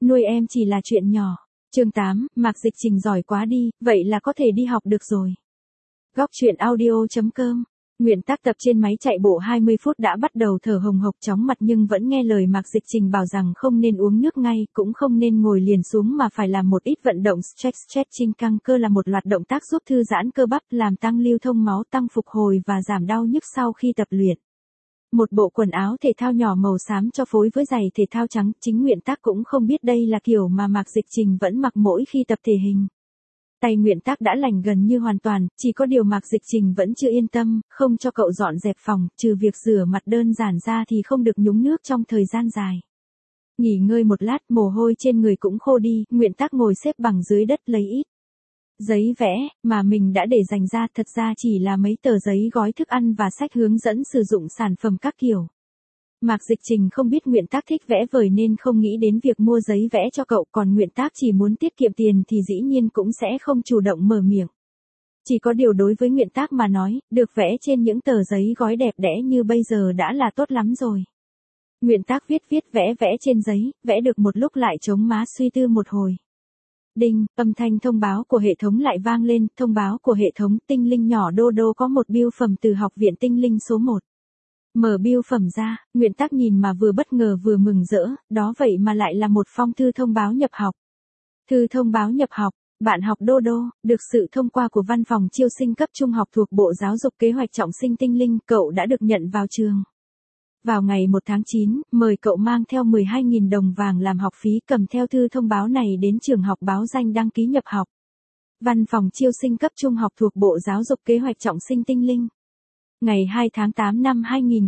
nuôi em chỉ là chuyện nhỏ. Chương 8, Mạc Dịch Trình giỏi quá đi, vậy là có thể đi học được rồi. Góc truyện audio.com. Nguyện Tác tập trên máy chạy bộ 20 phút đã bắt đầu thở hồng hộc chóng mặt nhưng vẫn nghe lời Mạc Dịch Trình bảo rằng không nên uống nước ngay, cũng không nên ngồi liền xuống mà phải làm một ít vận động stretching căng cơ là một loạt động tác giúp thư giãn cơ bắp, làm tăng lưu thông máu, tăng phục hồi và giảm đau nhức sau khi tập luyện. Một bộ quần áo thể thao nhỏ màu xám cho phối với giày thể thao trắng, chính Nguyện Tác cũng không biết đây là kiểu mà Mạc Dịch Trình vẫn mặc mỗi khi tập thể hình. Tay Nguyện Tác đã lành gần như hoàn toàn, chỉ có điều Mạc Dịch Trình vẫn chưa yên tâm, không cho cậu dọn dẹp phòng, trừ việc rửa mặt đơn giản ra thì không được nhúng nước trong thời gian dài. Nghỉ ngơi một lát, mồ hôi trên người cũng khô đi, Nguyện Tác ngồi xếp bằng dưới đất lấy ít giấy vẽ mà mình đã để dành ra, thật ra chỉ là mấy tờ giấy gói thức ăn và sách hướng dẫn sử dụng sản phẩm các kiểu. Mạc Dịch Trình không biết Nguyện Tác thích vẽ vời nên không nghĩ đến việc mua giấy vẽ cho cậu, còn Nguyện Tác chỉ muốn tiết kiệm tiền thì dĩ nhiên cũng sẽ không chủ động mở miệng. Chỉ có điều đối với Nguyện Tác mà nói, được vẽ trên những tờ giấy gói đẹp đẽ như bây giờ đã là tốt lắm rồi. Nguyện Tác viết vẽ trên giấy, vẽ được một lúc lại chống má suy tư một hồi. Đinh, âm thanh thông báo của hệ thống lại vang lên, thông báo của hệ thống, tinh linh nhỏ Đô Đô có một bưu phẩm từ Học viện Tinh linh số 1. Mở bưu phẩm ra, Nguyện Tác nhìn mà vừa bất ngờ vừa mừng rỡ, đó vậy mà lại là một phong thư thông báo nhập học. Thư thông báo nhập học, bạn học Đô Đô, được sự thông qua của văn phòng chiêu sinh cấp trung học thuộc Bộ Giáo dục Kế hoạch trọng sinh Tinh linh, cậu đã được nhận vào trường. Vào ngày 1 tháng 9, mời cậu mang theo 12.000 đồng vàng làm học phí, cầm theo thư thông báo này đến trường học báo danh đăng ký nhập học. Văn phòng chiêu sinh cấp trung học thuộc Bộ Giáo dục Kế hoạch trọng sinh Tinh linh. Ngày 2 tháng 8 năm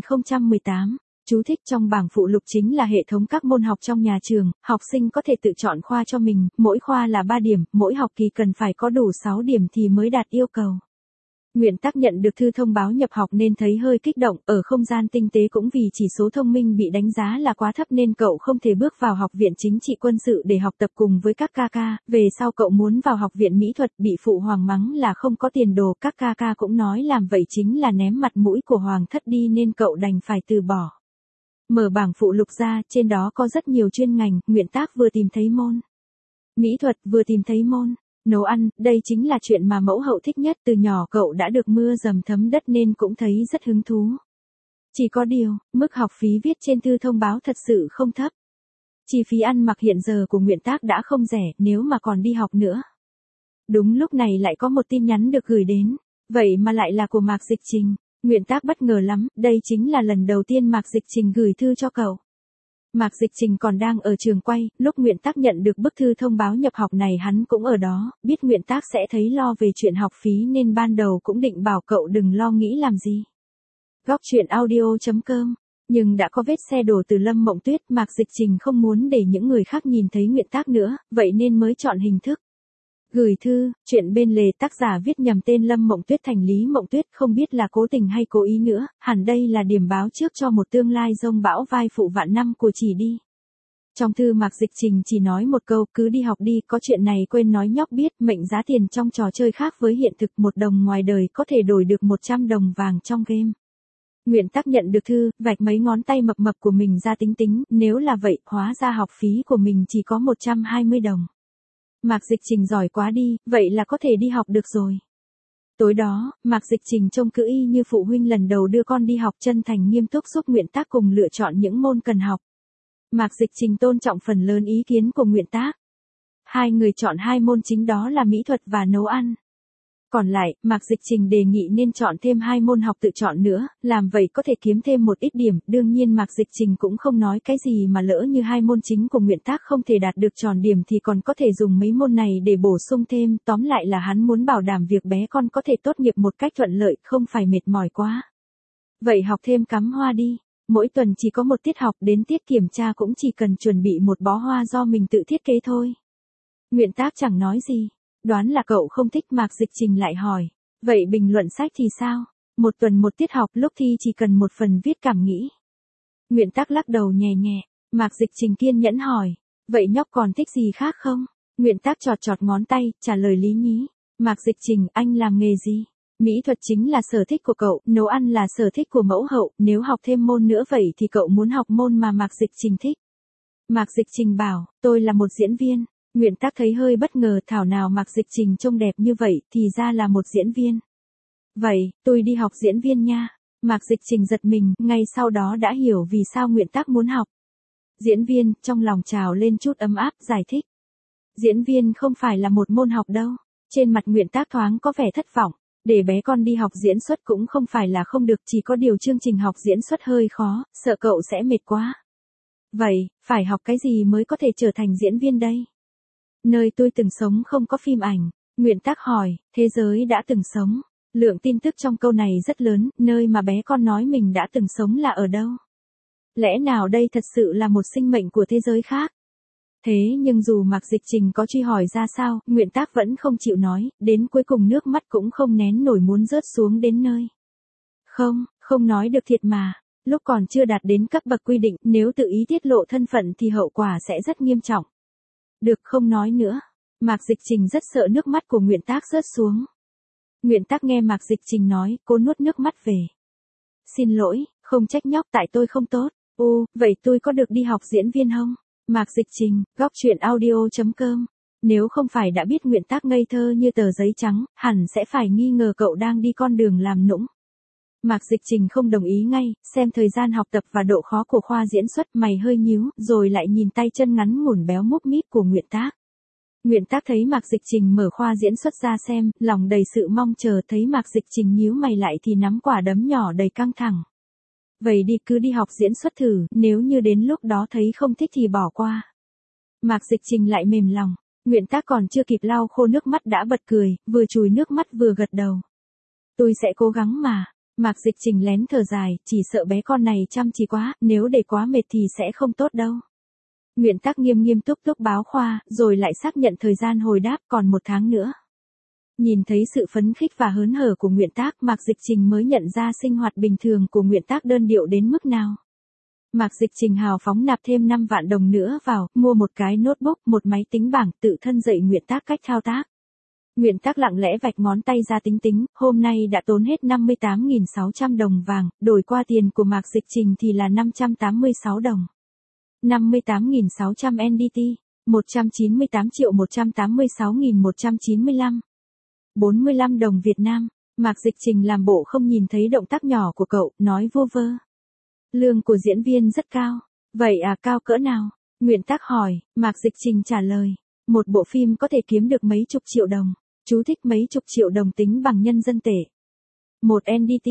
2018. Chú thích: trong bảng phụ lục chính là hệ thống các môn học trong nhà trường, học sinh có thể tự chọn khoa cho mình, mỗi khoa là 3 điểm, mỗi học kỳ cần phải có đủ 6 điểm thì mới đạt yêu cầu. Nguyện Tác nhận được thư thông báo nhập học nên thấy hơi kích động, ở không gian tinh tế cũng vì chỉ số thông minh bị đánh giá là quá thấp nên cậu không thể bước vào học viện chính trị quân sự để học tập cùng với các ca ca, về sau cậu muốn vào học viện mỹ thuật bị phụ hoàng mắng là không có tiền đồ, các ca ca cũng nói làm vậy chính là ném mặt mũi của hoàng thất đi nên cậu đành phải từ bỏ. Mở bảng phụ lục ra, trên đó có rất nhiều chuyên ngành, Nguyện Tác vừa tìm thấy môn mỹ thuật vừa tìm thấy môn nấu ăn, đây chính là chuyện mà mẫu hậu thích nhất, từ nhỏ cậu đã được mưa dầm thấm đất nên cũng thấy rất hứng thú. Chỉ có điều, mức học phí viết trên thư thông báo thật sự không thấp. Chi phí ăn mặc hiện giờ của Nguyện Tác đã không rẻ, nếu mà còn đi học nữa. Đúng lúc này lại có một tin nhắn được gửi đến, vậy mà lại là của Mạc Dịch Trình. Nguyện Tác bất ngờ lắm, đây chính là lần đầu tiên Mạc Dịch Trình gửi thư cho cậu. Mạc Dịch Trình còn đang ở trường quay, lúc Nguyện Tác nhận được bức thư thông báo nhập học này hắn cũng ở đó, biết Nguyện Tác sẽ thấy lo về chuyện học phí nên ban đầu cũng định bảo cậu đừng lo nghĩ làm gì. Góc truyện audio.com. Nhưng đã có vết xe đổ từ Lâm Mộng Tuyết, Mạc Dịch Trình không muốn để những người khác nhìn thấy Nguyện Tác nữa, vậy nên mới chọn hình thức gửi thư. Chuyện bên lề tác giả viết nhầm tên Lâm Mộng Tuyết thành Lý Mộng Tuyết, không biết là cố tình hay cố ý nữa, hẳn đây là điểm báo trước cho một tương lai giông bão vai phụ vạn năm của Chỉ đi. Trong thư Mạc Dịch Trình chỉ nói một câu, cứ đi học đi, có chuyện này quên nói nhóc biết, mệnh giá tiền trong trò chơi khác với hiện thực, 1 đồng ngoài đời có thể đổi được 100 đồng vàng trong game. Nguyện Tác nhận được thư, vạch mấy ngón tay mập mập của mình ra tính, nếu là vậy, hóa ra học phí của mình chỉ có 120 đồng. Mạc Dịch Trình giỏi quá đi, vậy là có thể đi học được rồi. Tối đó, Mạc Dịch Trình trông cứ y như phụ huynh lần đầu đưa con đi học, chân thành nghiêm túc giúp Nguyện Tác cùng lựa chọn những môn cần học. Mạc Dịch Trình tôn trọng phần lớn ý kiến của Nguyện Tác. Hai người chọn 2 môn chính đó là mỹ thuật và nấu ăn. Còn lại, Mạc Dịch Trình đề nghị nên chọn thêm 2 môn học tự chọn nữa, làm vậy có thể kiếm thêm một ít điểm, đương nhiên Mạc Dịch Trình cũng không nói cái gì mà lỡ như 2 môn chính của Nguyện Tác không thể đạt được tròn điểm thì còn có thể dùng mấy môn này để bổ sung thêm, tóm lại là hắn muốn bảo đảm việc bé con có thể tốt nghiệp một cách thuận lợi, không phải mệt mỏi quá. Vậy học thêm cắm hoa đi, mỗi tuần chỉ có 1 tiết học, đến tiết kiểm tra cũng chỉ cần chuẩn bị một bó hoa do mình tự thiết kế thôi. Nguyện Tác chẳng nói gì. Đoán là cậu không thích, Mạc Dịch Trình lại hỏi. Vậy bình luận sách thì sao? 1 tuần 1 tiết học, lúc thi chỉ cần 1 phần viết cảm nghĩ. Nguyện Tác lắc đầu nhẹ nhẹ. Mạc Dịch Trình kiên nhẫn hỏi. Vậy nhóc còn thích gì khác không? Nguyện Tác chọt ngón tay, trả lời lý nhí. Mạc Dịch Trình, anh làm nghề gì? Mỹ thuật chính là sở thích của cậu, nấu ăn là sở thích của mẫu hậu, nếu học thêm môn nữa vậy thì cậu muốn học môn mà Mạc Dịch Trình thích. Mạc Dịch Trình bảo, tôi là một diễn viên. Nguyện Tác thấy hơi bất ngờ, thảo nào Mạc Dịch Trình trông đẹp như vậy, thì ra là một diễn viên. Vậy, tôi đi học diễn viên nha. Mạc Dịch Trình giật mình, ngay sau đó đã hiểu vì sao Nguyện Tác muốn học. Diễn viên, trong lòng trào lên chút ấm áp, giải thích. Diễn viên không phải là một môn học đâu. Trên mặt Nguyện Tác thoáng có vẻ thất vọng. Để bé con đi học diễn xuất cũng không phải là không được, chỉ có điều chương trình học diễn xuất hơi khó, sợ cậu sẽ mệt quá. Vậy, phải học cái gì mới có thể trở thành diễn viên đây? Nơi tôi từng sống không có phim ảnh. Nguyện Tác hỏi, thế giới đã từng sống. Lượng tin tức trong câu này rất lớn, nơi mà bé con nói mình đã từng sống là ở đâu? Lẽ nào đây thật sự là một sinh mệnh của thế giới khác? Thế nhưng dù Mạc Dịch Trình có truy hỏi ra sao, Nguyện Tác vẫn không chịu nói, đến cuối cùng nước mắt cũng không nén nổi muốn rớt xuống đến nơi. Không nói được thiệt mà. Lúc còn chưa đạt đến cấp bậc quy định, nếu tự ý tiết lộ thân phận thì hậu quả sẽ rất nghiêm trọng. Được, không nói nữa. Mạc Dịch Trình rất sợ nước mắt của Nguyện Tác rớt xuống. Nguyện Tác nghe Mạc Dịch Trình nói, cô nuốt nước mắt về. Xin lỗi, không trách nhóc, tại tôi không tốt. Vậy tôi có được đi học diễn viên không? Mạc Dịch Trình, góc truyện audio.com. Nếu không phải đã biết Nguyện Tác ngây thơ như tờ giấy trắng, hẳn sẽ phải nghi ngờ cậu đang đi con đường làm nũng. Mạc Dịch Trình không đồng ý ngay, xem thời gian học tập và độ khó của khoa diễn xuất, mày hơi nhíu, rồi lại nhìn tay chân ngắn ngủn béo múp míp của Nguyện Tác. Nguyện Tác thấy Mạc Dịch Trình mở khoa diễn xuất ra xem, lòng đầy sự mong chờ, thấy Mạc Dịch Trình nhíu mày lại thì nắm quả đấm nhỏ đầy căng thẳng. Vậy đi, cứ đi học diễn xuất thử, nếu như đến lúc đó thấy không thích thì bỏ qua. Mạc Dịch Trình lại mềm lòng. Nguyện Tác còn chưa kịp lau khô nước mắt đã bật cười, vừa chùi nước mắt vừa gật đầu. Tôi sẽ cố gắng mà. Mạc Dịch Trình lén thở dài, chỉ sợ bé con này chăm chỉ quá, nếu để quá mệt thì sẽ không tốt đâu. Nguyện Tác nghiêm túc báo khoa, rồi lại xác nhận thời gian hồi đáp, còn 1 tháng nữa. Nhìn thấy sự phấn khích và hớn hở của Nguyện Tác, Mạc Dịch Trình mới nhận ra sinh hoạt bình thường của Nguyện Tác đơn điệu đến mức nào. Mạc Dịch Trình hào phóng nạp thêm 5 vạn đồng nữa vào, mua một cái notebook, một máy tính bảng, tự thân dạy Nguyện Tác cách thao tác. Nguyện Tác lặng lẽ vạch ngón tay ra tính, hôm nay đã tốn hết 58.600 đồng vàng, đổi qua tiền của Mạc Dịch Trình thì là 586 đồng. 58.600 NDT, 198.186.195. 45 đồng Việt Nam. Mạc Dịch Trình làm bộ không nhìn thấy động tác nhỏ của cậu, nói vu vơ. Lương của diễn viên rất cao. Vậy à, cao cỡ nào? Nguyện Tác hỏi, Mạc Dịch Trình trả lời. Một bộ phim có thể kiếm được mấy chục triệu đồng. Chú thích mấy chục triệu đồng tính bằng nhân dân tệ. 1 NDT,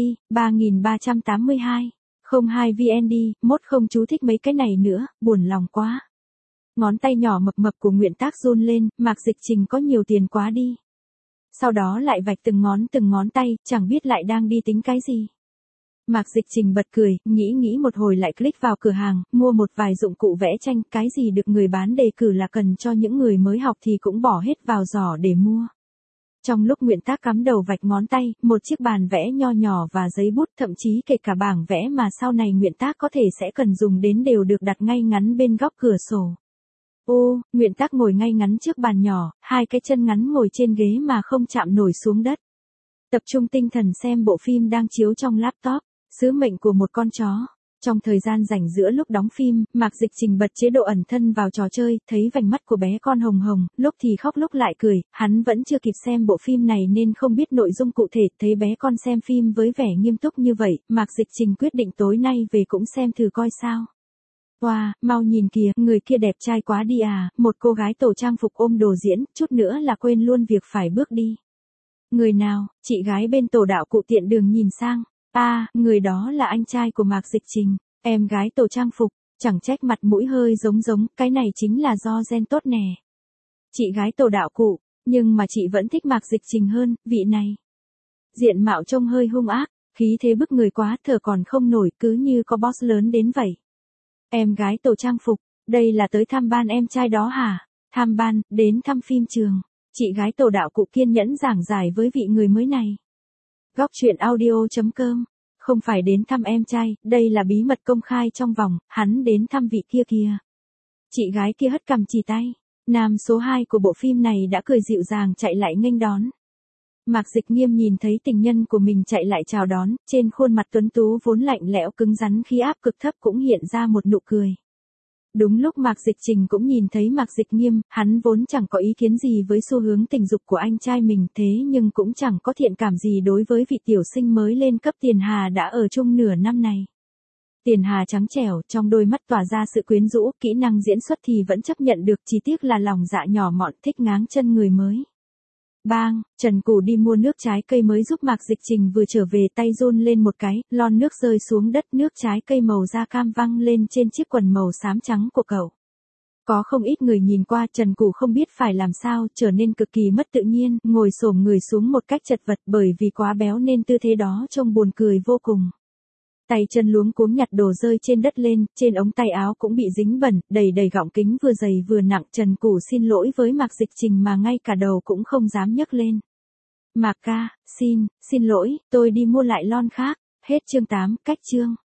3.382. 02 VND, mốt không chú thích mấy cái này nữa, buồn lòng quá. Ngón tay nhỏ mập của Nguyện Tác run lên, Mạc Dịch Trình có nhiều tiền quá đi. Sau đó lại vạch từng ngón tay, chẳng biết lại đang đi tính cái gì. Mạc Dịch Trình bật cười, nghĩ một hồi lại click vào cửa hàng, mua một vài dụng cụ vẽ tranh, cái gì được người bán đề cử là cần cho những người mới học thì cũng bỏ hết vào giỏ để mua. Trong lúc Nguyện Tác cắm đầu vạch ngón tay, một chiếc bàn vẽ nho nhỏ và giấy bút, thậm chí kể cả bảng vẽ mà sau này Nguyện Tác có thể sẽ cần dùng đến đều được đặt ngay ngắn bên góc cửa sổ. Nguyện Tác ngồi ngay ngắn trước bàn nhỏ, 2 cái chân ngắn ngồi trên ghế mà không chạm nổi xuống đất. Tập trung tinh thần xem bộ phim đang chiếu trong laptop, Sứ mệnh của một con chó. Trong thời gian rảnh giữa lúc đóng phim, Mạc Dịch Trình bật chế độ ẩn thân vào trò chơi, thấy vành mắt của bé con hồng hồng, lúc thì khóc lúc lại cười, hắn vẫn chưa kịp xem bộ phim này nên không biết nội dung cụ thể, thấy bé con xem phim với vẻ nghiêm túc như vậy, Mạc Dịch Trình quyết định tối nay về cũng xem thử coi sao. Wow, mau nhìn kìa, người kia đẹp trai quá đi à, một cô gái tổ trang phục ôm đồ diễn, chút nữa là quên luôn việc phải bước đi. Người nào? Chị gái bên tổ đạo cụ tiện đường nhìn sang. Người đó là anh trai của Mạc Dịch Trình, em gái tổ trang phục, chẳng trách mặt mũi hơi giống, cái này chính là do gen tốt nè. Chị gái tổ đạo cụ, nhưng mà chị vẫn thích Mạc Dịch Trình hơn, vị này. Diện mạo trông hơi hung ác, khí thế bức người quá, thở còn không nổi, cứ như có boss lớn đến vậy. Em gái tổ trang phục, đây là tới thăm ban em trai đó hả? Thăm ban, đến thăm phim trường. Chị gái tổ đạo cụ kiên nhẫn giảng giải với vị người mới này. Góc truyện audio.com. Không phải đến thăm em trai, đây là bí mật công khai trong vòng, hắn đến thăm vị kia kìa. Chị gái kia hất cằm chỉ tay. Nam số 2 của bộ phim này đã cười dịu dàng chạy lại nghênh đón. Mạc Dịch Nghiêm nhìn thấy tình nhân của mình chạy lại chào đón, trên khuôn mặt tuấn tú vốn lạnh lẽo cứng rắn khí áp cực thấp cũng hiện ra một nụ cười. Đúng lúc Mạc Dịch Trình cũng nhìn thấy Mạc Dịch Nghiêm, hắn vốn chẳng có ý kiến gì với xu hướng tình dục của anh trai mình thế nhưng cũng chẳng có thiện cảm gì đối với vị tiểu sinh mới lên cấp Tiền Hà đã ở chung nửa năm này. Tiền Hà trắng trẻo, trong đôi mắt tỏa ra sự quyến rũ, kỹ năng diễn xuất thì vẫn chấp nhận được, chỉ tiếc là lòng dạ nhỏ mọn thích ngáng chân người mới. Bang, Trần Củ đi mua nước trái cây mới giúp Mạc Dịch Trình vừa trở về tay run lên một cái, lon nước rơi xuống đất, nước trái cây màu da cam văng lên trên chiếc quần màu xám trắng của cậu. Có không ít người nhìn qua, Trần Củ không biết phải làm sao, trở nên cực kỳ mất tự nhiên, ngồi xổm người xuống một cách chật vật bởi vì quá béo nên tư thế đó trông buồn cười vô cùng. Tay chân luống cuống nhặt đồ rơi trên đất lên, trên ống tay áo cũng bị dính bẩn, đầy đầy gọng kính vừa dày vừa nặng. Trần Củ xin lỗi với Mạc Dịch Trình mà ngay cả đầu cũng không dám nhấc lên. Mạc ca, xin lỗi, tôi đi mua lại lon khác. Hết chương 8, cách chương.